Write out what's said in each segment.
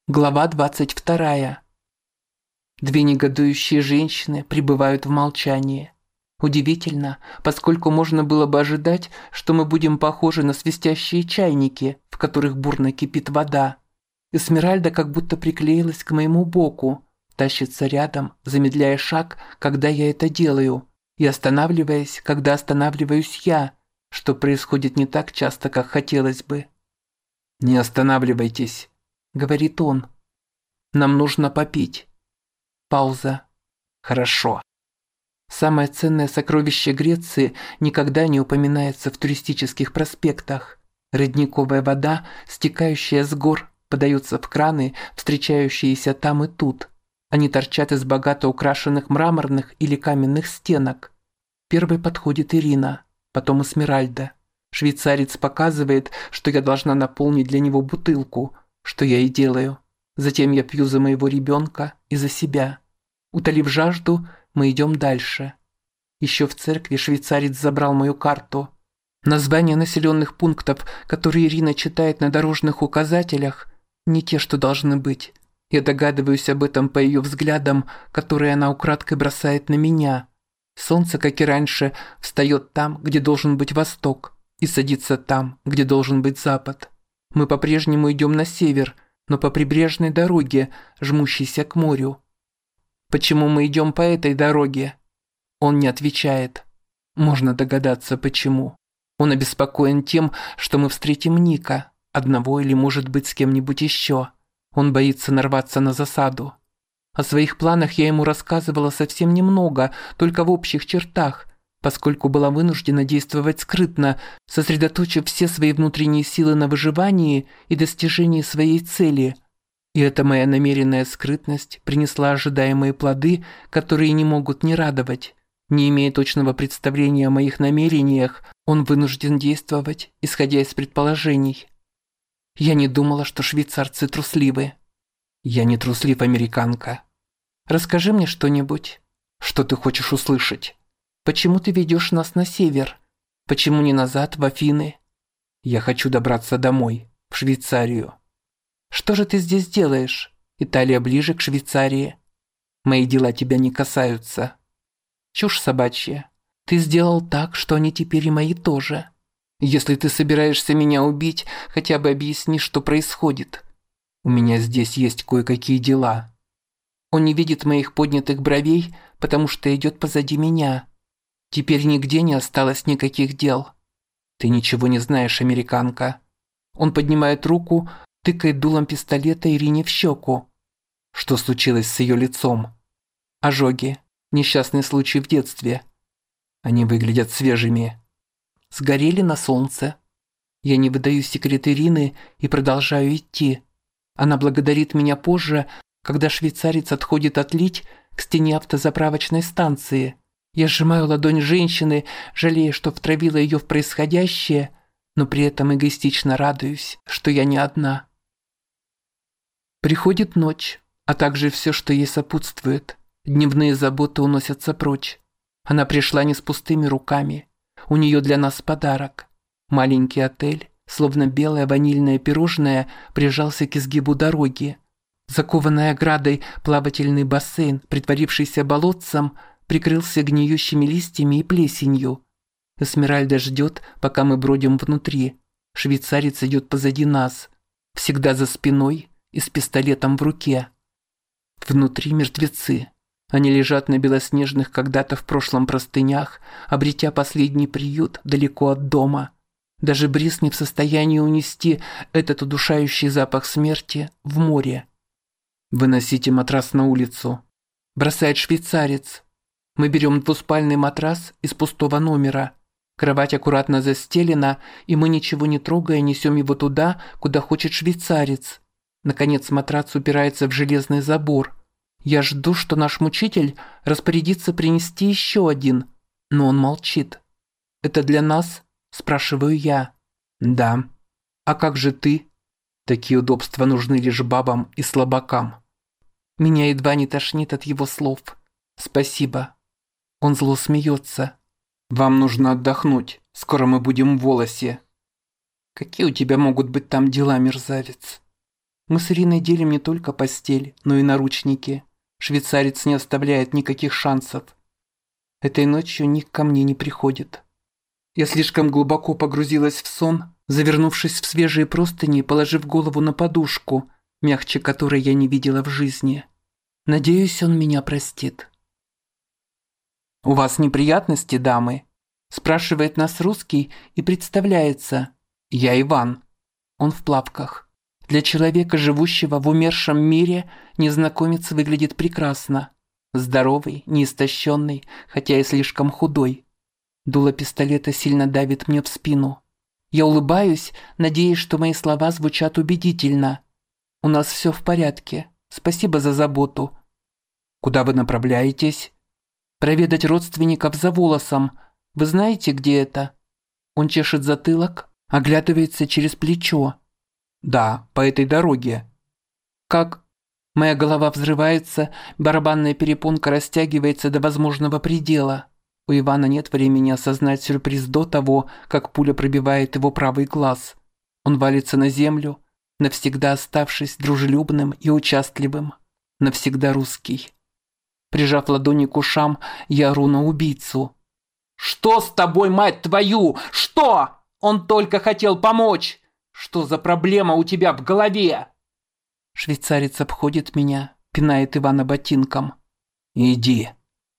Глава 22. Две негодующие женщины пребывают в молчании. Удивительно, поскольку можно было бы ожидать, что мы будем похожи на свистящие чайники, в которых бурно кипит вода. Эсмеральда как будто приклеилась к моему боку, тащится рядом, замедляя шаг, когда я это делаю, и останавливаясь, когда останавливаюсь я, что происходит не так часто, как хотелось бы. «Не останавливайтесь», — говорит он. «Нам нужно попить». Пауза. «Хорошо». Самое ценное сокровище Греции никогда не упоминается в туристических проспектах. Родниковая вода, стекающая с гор, подается в краны, встречающиеся там и тут. Они торчат из богато украшенных мраморных или каменных стенок. Первой подходит Ирина, потом Эсмеральда. Швейцарец показывает, что я должна наполнить для него бутылку, что я и делаю. Затем я пью за моего ребенка и за себя. Утолив жажду, мы идем дальше. Еще в церкви швейцарец забрал мою карту. Названия населенных пунктов, которые Ирина читает на дорожных указателях, не те, что должны быть. Я догадываюсь об этом по ее взглядам, которые она украдкой бросает на меня. Солнце, как и раньше, встает там, где должен быть восток, и садится там, где должен быть запад. Мы по-прежнему идем на север, но по прибрежной дороге, жмущейся к морю. Почему мы идем по этой дороге? Он не отвечает. Можно догадаться, почему. Он обеспокоен тем, что мы встретим Ника, одного или, может быть, с кем-нибудь еще. Он боится нарваться на засаду. О своих планах я ему рассказывала совсем немного, только в общих чертах, поскольку была вынуждена действовать скрытно, сосредоточив все свои внутренние силы на выживании и достижении своей цели. И эта моя намеренная скрытность принесла ожидаемые плоды, которые не могут не радовать. Не имея точного представления о моих намерениях, он вынужден действовать, исходя из предположений. Я не думала, что швейцарцы трусливы. Я не труслив, американка. Расскажи мне что-нибудь. Что ты хочешь услышать? Почему ты ведешь нас на север? Почему не назад, в Афины? Я хочу добраться домой, в Швейцарию. Что же ты здесь делаешь? Италия ближе к Швейцарии. Мои дела тебя не касаются. Чушь собачья. Ты сделал так, что они теперь и мои тоже. Если ты собираешься меня убить, хотя бы объясни, что происходит. У меня здесь есть кое-какие дела. Он не видит моих поднятых бровей, потому что идет позади меня. Теперь нигде не осталось никаких дел. Ты ничего не знаешь, американка. Он поднимает руку, тыкает дулом пистолета Ирине в щеку. Что случилось с ее лицом? Ожоги. Несчастный случай в детстве. Они выглядят свежими. Сгорели на солнце. Я не выдаю секрет Ирины и продолжаю идти. Она благодарит меня позже, когда швейцарец отходит отлить к стене автозаправочной станции. Я сжимаю ладонь женщины, жалея, что втравила ее в происходящее, но при этом эгоистично радуюсь, что я не одна. Приходит ночь, а также все, что ей сопутствует. Дневные заботы уносятся прочь. Она пришла не с пустыми руками. У нее для нас подарок. Маленький отель, словно белое ванильное пирожное, прижался к изгибу дороги. Закованный оградой плавательный бассейн, притворившийся болотцем, прикрылся гниющими листьями и плесенью. Эсмеральда ждет, пока мы бродим внутри. Швейцарец идет позади нас, всегда за спиной и с пистолетом в руке. Внутри мертвецы. Они лежат на белоснежных когда-то в прошлом простынях, обретя последний приют далеко от дома. Даже бриз не в состоянии унести этот удушающий запах смерти в море. «Выносите матрас на улицу», – бросает швейцарец. Мы берем двуспальный матрас из пустого номера. Кровать аккуратно застелена, и мы, ничего не трогая, несем его туда, куда хочет швейцарец. Наконец матрас упирается в железный забор. Я жду, что наш мучитель распорядится принести еще один, но он молчит. «Это для нас?» – спрашиваю я. «Да». «А как же ты?» «Такие удобства нужны лишь бабам и слабакам». Меня едва не тошнит от его слов. «Спасибо». Он зло смеется. «Вам нужно отдохнуть. Скоро мы будем в Волосе». «Какие у тебя могут быть там дела, мерзавец?» Мы с Ириной делим не только постель, но и наручники. Швейцарец не оставляет никаких шансов. Этой ночью Ник ко мне не приходит. Я слишком глубоко погрузилась в сон, завернувшись в свежие простыни и положив голову на подушку, мягче которой я не видела в жизни. Надеюсь, он меня простит. «У вас неприятности, дамы?» Спрашивает нас русский и представляется. «Я Иван». Он в плавках. Для человека, живущего в умершем мире, незнакомец выглядит прекрасно. Здоровый, неистощенный, хотя и слишком худой. Дуло пистолета сильно давит мне в спину. Я улыбаюсь, надеясь, что мои слова звучат убедительно. «У нас все в порядке. Спасибо за заботу». «Куда вы направляетесь?» «Проведать родственников за Волосом. Вы знаете, где это?» Он чешет затылок, оглядывается через плечо. «Да, по этой дороге». «Как?» Моя голова взрывается, барабанная перепонка растягивается до возможного предела. У Ивана нет времени осознать сюрприз до того, как пуля пробивает его правый глаз. Он валится на землю, навсегда оставшись дружелюбным и участливым. Навсегда русский. Прижав ладони к ушам, я ору на убийцу. «Что с тобой, мать твою? Что? Он только хотел помочь! Что за проблема у тебя в голове?» Швейцарец обходит меня, пинает Ивана ботинком. «Иди».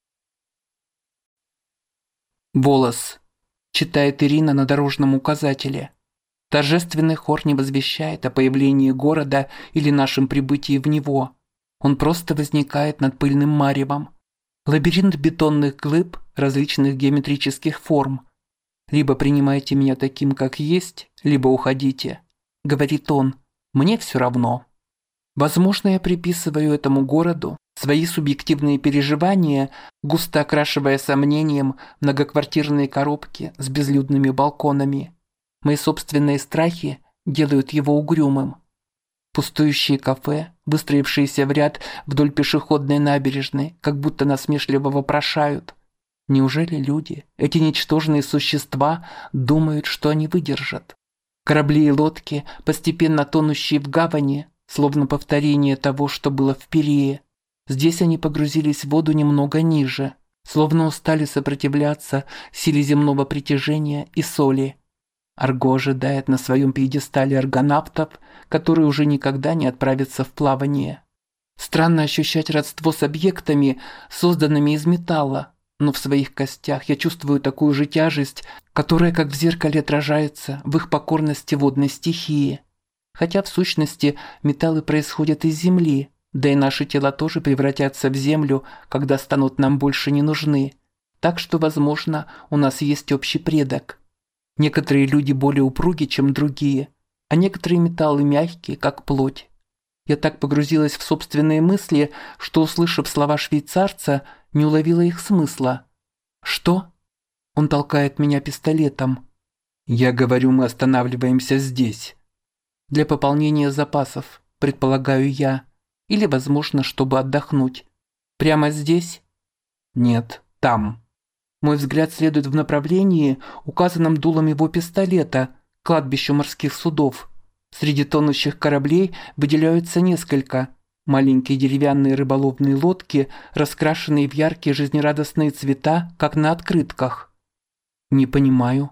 «Волос», – читает Ирина на дорожном указателе. Торжественный хор не возвещает о появлении города или нашем прибытии в него. Он просто возникает над пыльным маревом. Лабиринт бетонных глыб различных геометрических форм. «Либо принимайте меня таким, как есть, либо уходите», – говорит он. «Мне все равно». Возможно, я приписываю этому городу свои субъективные переживания, густо окрашивая сомнением многоквартирные коробки с безлюдными балконами. Мои собственные страхи делают его угрюмым. Пустующие кафе, выстроившиеся в ряд вдоль пешеходной набережной, как будто насмешливо вопрошают. Неужели люди, эти ничтожные существа, думают, что они выдержат? Корабли и лодки, постепенно тонущие в гавани, словно повторение того, что было в Пирее. Здесь они погрузились в воду немного ниже, словно устали сопротивляться силе земного притяжения и соли. Арго ожидает на своем пьедестале аргонавтов, которые уже никогда не отправятся в плавание. Странно ощущать родство с объектами, созданными из металла, но в своих костях я чувствую такую же тяжесть, которая как в зеркале отражается в их покорности водной стихии. Хотя в сущности металлы происходят из земли, да и наши тела тоже превратятся в землю, когда станут нам больше не нужны. Так что, возможно, у нас есть общий предок. Некоторые люди более упруги, чем другие, а некоторые металлы мягкие, как плоть. Я так погрузилась в собственные мысли, что, услышав слова швейцарца, не уловила их смысла. «Что?» Он толкает меня пистолетом. «Я говорю, мы останавливаемся здесь». Для пополнения запасов, предполагаю я. Или, возможно, чтобы отдохнуть. Прямо здесь? Нет, там. Мой взгляд следует в направлении, указанном дулом его пистолета, к кладбищу морских судов. Среди тонущих кораблей выделяются несколько. Маленькие деревянные рыболовные лодки, раскрашенные в яркие жизнерадостные цвета, как на открытках. Не понимаю.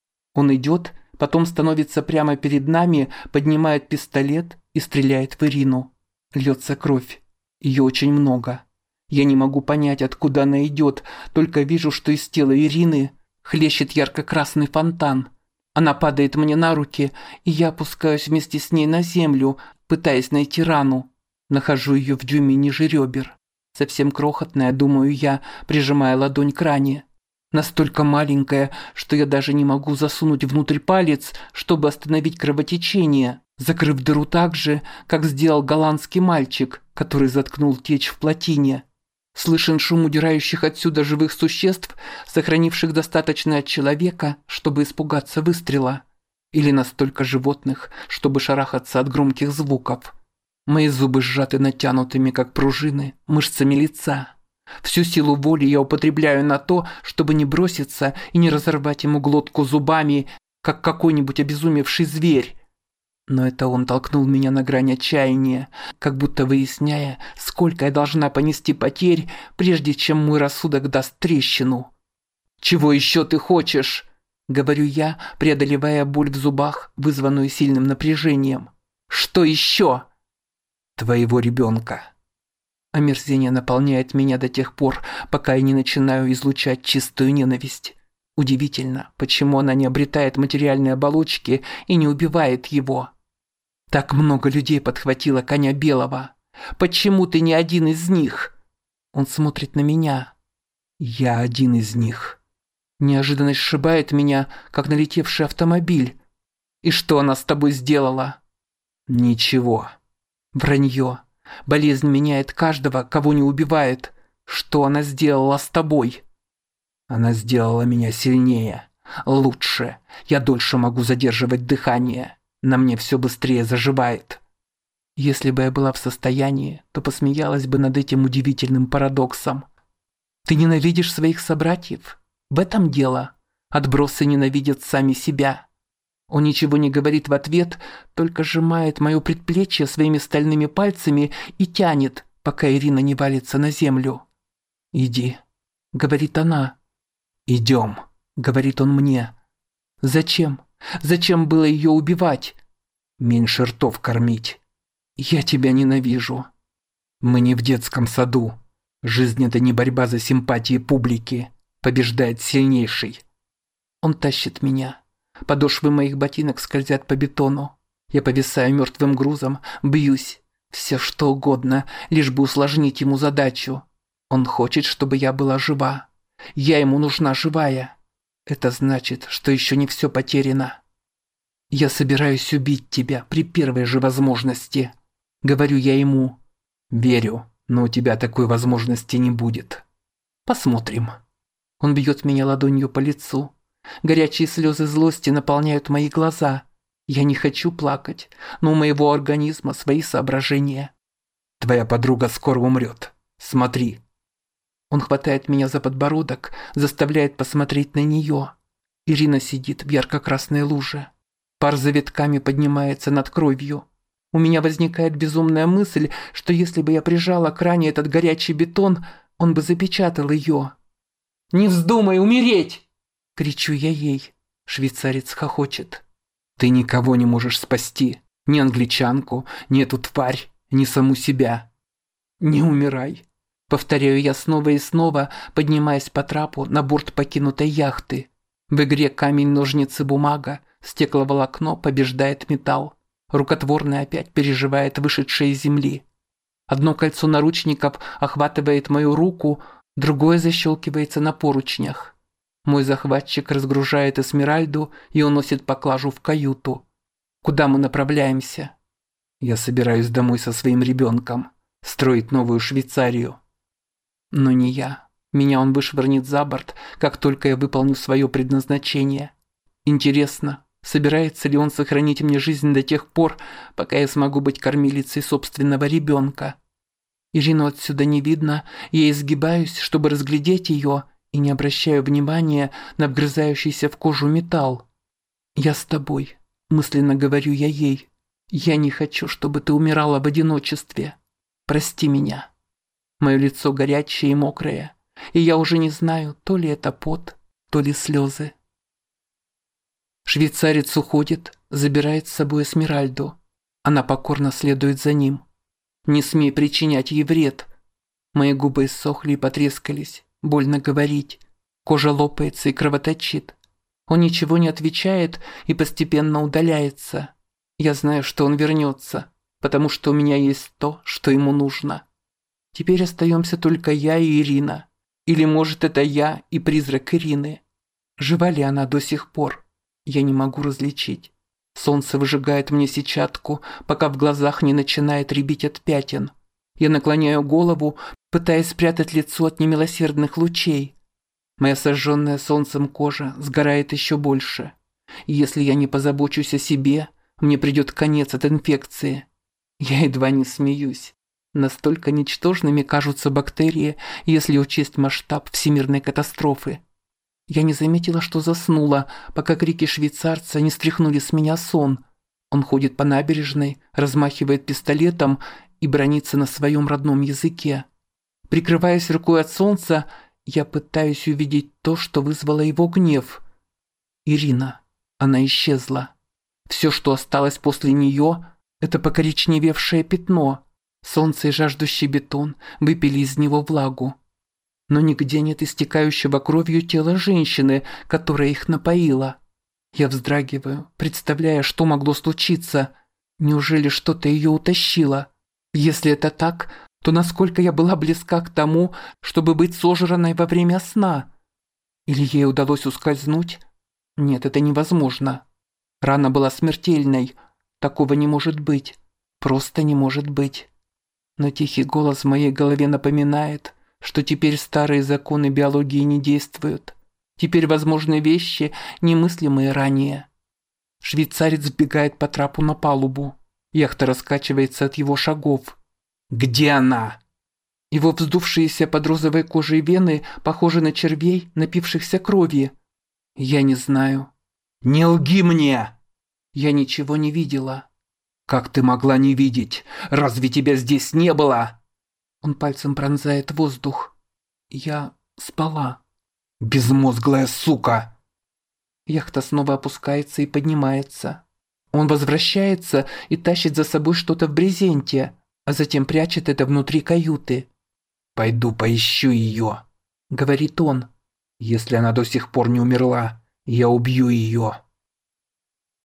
Он идет, потом становится прямо перед нами, поднимает пистолет и стреляет в Ирину. Льется кровь. Ее очень много. Я не могу понять, откуда она идет, только вижу, что из тела Ирины хлещет ярко-красный фонтан. Она падает мне на руки, и я опускаюсь вместе с ней на землю, пытаясь найти рану. Нахожу ее в дюйме ниже ребер. Совсем крохотная, думаю я, прижимая ладонь к ране. Настолько маленькая, что я даже не могу засунуть внутрь палец, чтобы остановить кровотечение, закрыв дыру так же, как сделал голландский мальчик, который заткнул течь в плотине. Слышен шум удирающих отсюда живых существ, сохранивших достаточно от человека, чтобы испугаться выстрела. Или настолько животных, чтобы шарахаться от громких звуков. Мои зубы сжаты натянутыми, как пружины, мышцами лица. Всю силу воли я употребляю на то, чтобы не броситься и не разорвать ему глотку зубами, как какой-нибудь обезумевший зверь. Но это он толкнул меня на грань отчаяния, как будто выясняя, сколько я должна понести потерь, прежде чем мой рассудок даст трещину. «Чего еще ты хочешь?» – говорю я, преодолевая боль в зубах, вызванную сильным напряжением. «Что еще?» «Твоего ребенка». Омерзение наполняет меня до тех пор, пока я не начинаю излучать чистую ненависть. Удивительно, почему она не обретает материальной оболочки и не убивает его. Так много людей подхватило коня белого. Почему ты не один из них? Он смотрит на меня. Я один из них. Неожиданность сшибает меня, как налетевший автомобиль. И что она с тобой сделала? Ничего. Вранье. Болезнь меняет каждого, кого не убивает. Что она сделала с тобой? Она сделала меня сильнее, лучше. Я дольше могу задерживать дыхание. На мне все быстрее заживает. Если бы я была в состоянии, то посмеялась бы над этим удивительным парадоксом. Ты ненавидишь своих собратьев? В этом дело. Отбросы ненавидят сами себя. Он ничего не говорит в ответ, только сжимает мое предплечье своими стальными пальцами и тянет, пока Ирина не валится на землю. «Иди», — говорит она. «Идем», — говорит он мне. «Зачем? Зачем было ее убивать?» «Меньше ртов кормить». «Я тебя ненавижу». «Мы не в детском саду. Жизнь — это не борьба за симпатии публики. Побеждает сильнейший». Он тащит меня. Подошвы моих ботинок скользят по бетону. Я повисаю мертвым грузом, бьюсь. Все что угодно, лишь бы усложнить ему задачу. Он хочет, чтобы я была жива. Я ему нужна живая. Это значит, что еще не все потеряно. Я собираюсь убить тебя при первой же возможности. Говорю я ему. Верю, но у тебя такой возможности не будет. Посмотрим. Он бьет меня ладонью по лицу. Горячие слезы злости наполняют мои глаза. Я не хочу плакать, но у моего организма свои соображения. Твоя подруга скоро умрет. Смотри. Он хватает меня за подбородок, заставляет посмотреть на нее. Ирина сидит в ярко-красной луже. Пар завитками поднимается над кровью. У меня возникает безумная мысль, что если бы я прижала к ране этот горячий бетон, он бы запечатал ее. «Не вздумай умереть!» – кричу я ей. Швейцарец хохочет. «Ты никого не можешь спасти. Ни англичанку, ни эту тварь, ни саму себя. Не умирай!» Повторяю я снова и снова, поднимаясь по трапу на борт покинутой яхты. В игре камень, ножницы, бумага, стекловолокно побеждает металл. Рукотворный опять переживает вышедшее из земли. Одно кольцо наручников охватывает мою руку, другое защелкивается на поручнях. Мой захватчик разгружает Эсмеральду и уносит поклажу в каюту. Куда мы направляемся? Я собираюсь домой со своим ребенком, строить новую Швейцарию. Но не я. Меня он вышвырнет за борт, как только я выполню свое предназначение. Интересно, собирается ли он сохранить мне жизнь до тех пор, пока я смогу быть кормилицей собственного ребенка? Ирину отсюда не видно, я изгибаюсь, чтобы разглядеть ее, и не обращаю внимания на вгрызающийся в кожу металл. «Я с тобой», – мысленно говорю я ей. «Я не хочу, чтобы ты умирала в одиночестве. Прости меня». Мое лицо горячее и мокрое, и я уже не знаю, то ли это пот, то ли слезы. Швейцарец уходит, забирает с собой Эсмеральду. Она покорно следует за ним. Не смей причинять ей вред. Мои губы иссохли и потрескались, больно говорить. Кожа лопается и кровоточит. Он ничего не отвечает и постепенно удаляется. Я знаю, что он вернется, потому что у меня есть то, что ему нужно. Теперь остаемся только я и Ирина. Или, может, это я и призрак Ирины. Жива ли она до сих пор? Я не могу различить. Солнце выжигает мне сетчатку, пока в глазах не начинает рябить от пятен. Я наклоняю голову, пытаясь спрятать лицо от немилосердных лучей. Моя сожженная солнцем кожа сгорает еще больше. И если я не позабочусь о себе, мне придет конец от инфекции. Я едва не смеюсь. Настолько ничтожными кажутся бактерии, если учесть масштаб всемирной катастрофы. Я не заметила, что заснула, пока крики швейцарца не стряхнули с меня сон. Он ходит по набережной, размахивает пистолетом и бранится на своем родном языке. Прикрываясь рукой от солнца, я пытаюсь увидеть то, что вызвало его гнев. Ирина. Она исчезла. Все, что осталось после нее, это покоричневевшее пятно. Солнце и жаждущий бетон выпили из него влагу. Но нигде нет истекающего кровью тела женщины, которая их напоила. Я вздрагиваю, представляя, что могло случиться. Неужели что-то ее утащило? Если это так, то насколько я была близка к тому, чтобы быть сожранной во время сна? Или ей удалось ускользнуть? Нет, это невозможно. Рана была смертельной. Такого не может быть. Просто не может быть. Но тихий голос в моей голове напоминает, что теперь старые законы биологии не действуют. Теперь возможны вещи, немыслимые ранее. Швейцарец вбегает по трапу на палубу. Яхта раскачивается от его шагов. «Где она?» Его вздувшиеся под розовой кожей вены похожи на червей, напившихся крови. Я не знаю. «Не лги мне!» Я ничего не видела. «Как ты могла не видеть? Разве тебя здесь не было?» Он пальцем пронзает воздух. Я спала. «Безмозглая сука!» Яхта снова опускается и поднимается. Он возвращается и тащит за собой что-то в брезенте, а затем прячет это внутри каюты. «Пойду поищу ее», — говорит он. «Если она до сих пор не умерла, я убью ее».